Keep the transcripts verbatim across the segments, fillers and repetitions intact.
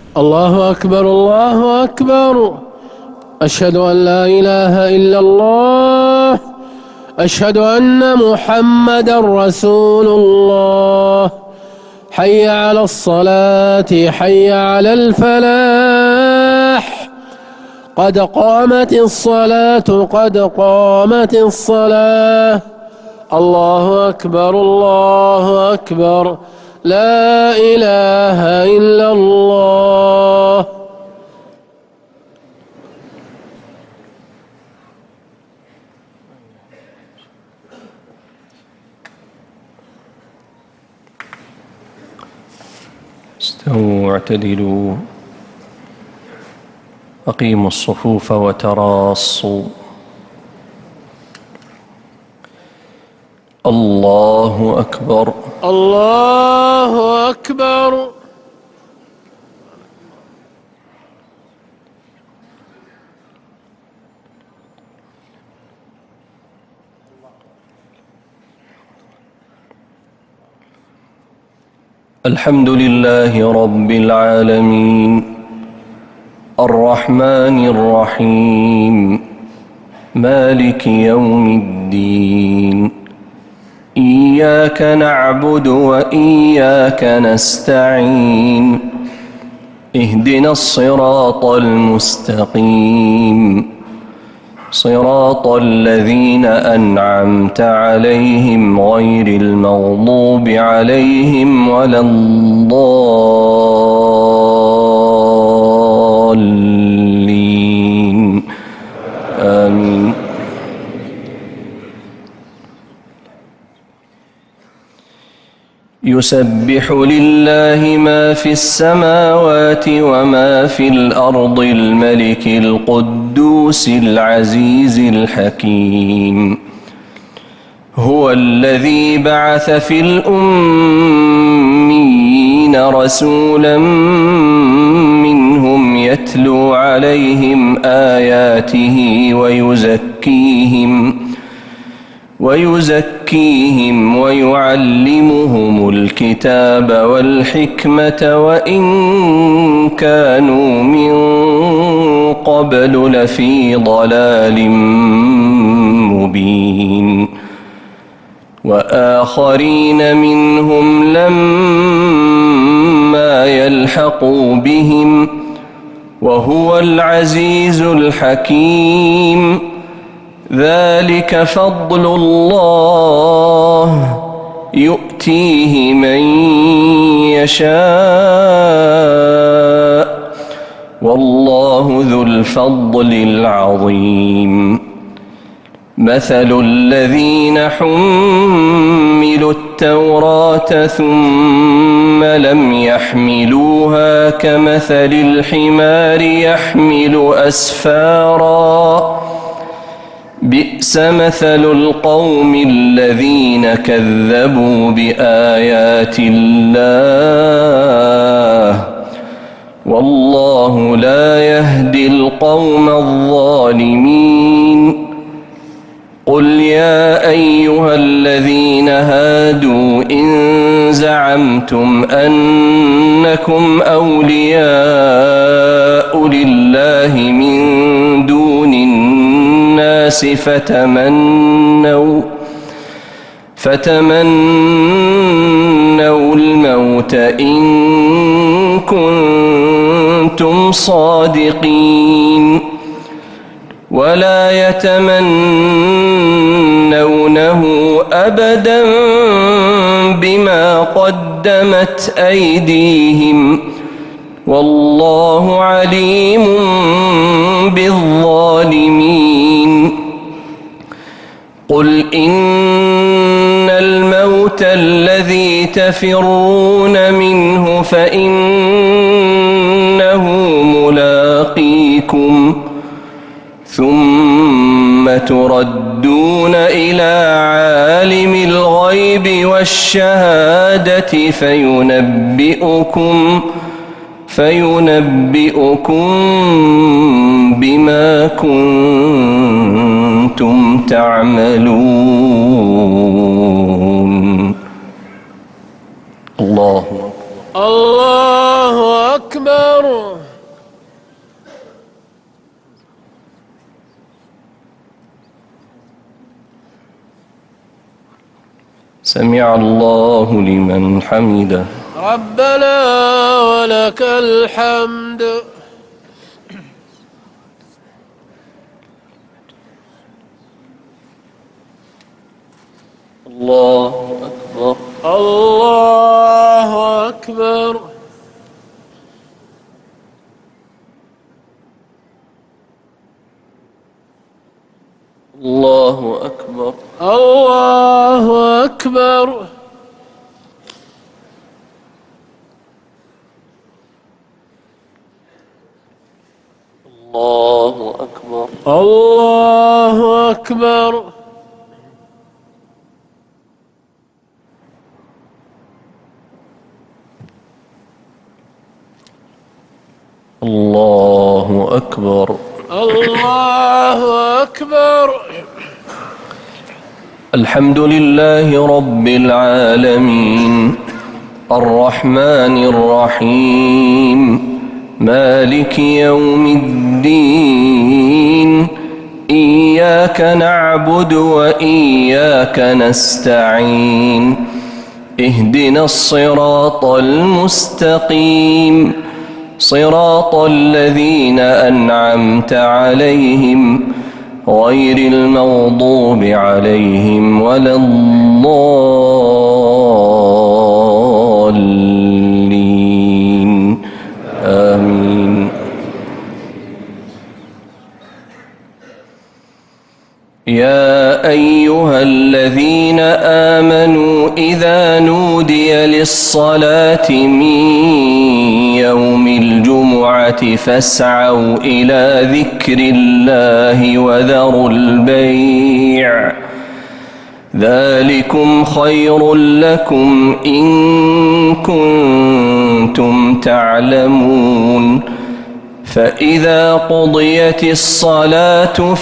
الله أكبر الله أكبر. أشهد أن لا إله إلا الله. أشهد أن محمدا رسول الله. حي على الصلاة حي على الفلاح. قد قامت الصلاة قد قامت الصلاة. الله أكبر الله أكبر. لا إله إلا الله. استووا واعتدلوا، أقيموا الصفوف وتراصوا. الله أكبر الله أكبر. الحمد لله رب العالمين الرحمن الرحيم مالك يوم الدين. إياك نعبد وإياك نستعين. اهدنا الصراط المستقيم، صراط الذين أنعمت عليهم غير المغضوب عليهم ولا الضالين. آمين. يسبح لله ما في السماوات وما في الأرض الملك القدوس العزيز الحكيم. هو الذي بعث في الأميين رسولا منهم يتلو عليهم آياته ويزكيهم ويزكيهم ويعلمهم الكتاب والحكمة وإن كانوا من قبل لفي ضلال مبين. وآخرين منهم لما يلحقوا بهم وهو العزيز الحكيم. ذلك فضل الله يؤتيه من يشاء والله ذو الفضل العظيم. مثل الذين حملوا التوراة ثم لم يحملوها كمثل الحمار يحمل أسفاراً. بئس مثل القوم الذين كذبوا بآيات الله والله لا يهدي القوم الظالمين. قل يا أيها الذين هادوا إن زعمتم أنكم أولياء لله من دون الناس فتمنوا فتمنوا الموت إن كنتم صادقين ولا يتمنونه أبدا بما قدمت أيديهم والله عليم بالظالمين. قل إن الموت الذي تفرون منه فإنه ملاقيكم ثم تردون إلى عالم الغيب والشهادة فينبئكم فينبئكم بما كنتم تعملون. الله الله أكبر. سمع الله لمن حمده. ربنا ولك الحمد. الله أكبر. الله أكبر. الله أكبر. الله أكبر. الله أكبر. الله أكبر. الله أكبر. الله أكبر. الحمد لله رب العالمين الرحمن الرحيم مالك يوم الدين إياك نعبد وإياك نستعين اهدنا الصراط المستقيم صراط الذين أنعمت عليهم غير المغضوب عليهم ولا الضالين آمين. يا أيها الذين آمنوا إذا نودي للصلاة من يوم الجمعة فاسعوا إلى ذكر الله وذروا البيع ذلكم خير لكم إن كنتم تعلمون. فإذا قضيت الصلاة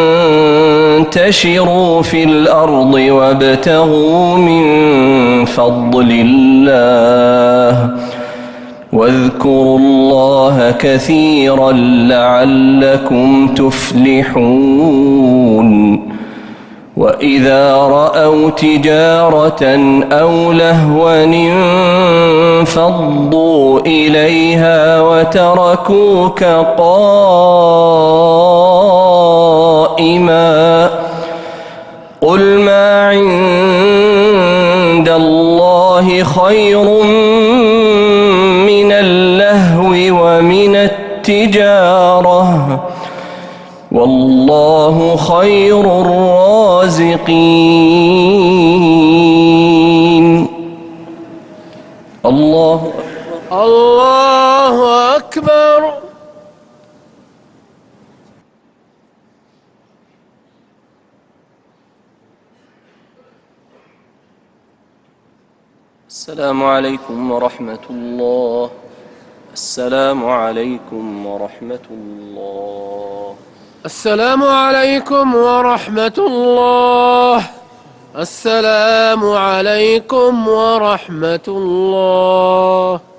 فانتشروا في الأرض وابتغوا من فضل الله واذكروا الله كثيرا لعلكم تفلحون. وإذا رأوا تجارة أو لهوا انفضوا إليها وتركوك قائما قل ما عند الله خير من اللهو ومن التجارة والله خير الرازقين. الله أكبر. الله أكبر. السلام عليكم ورحمة الله. السلام عليكم ورحمة الله. السلام عليكم ورحمة الله. السلام عليكم ورحمة الله.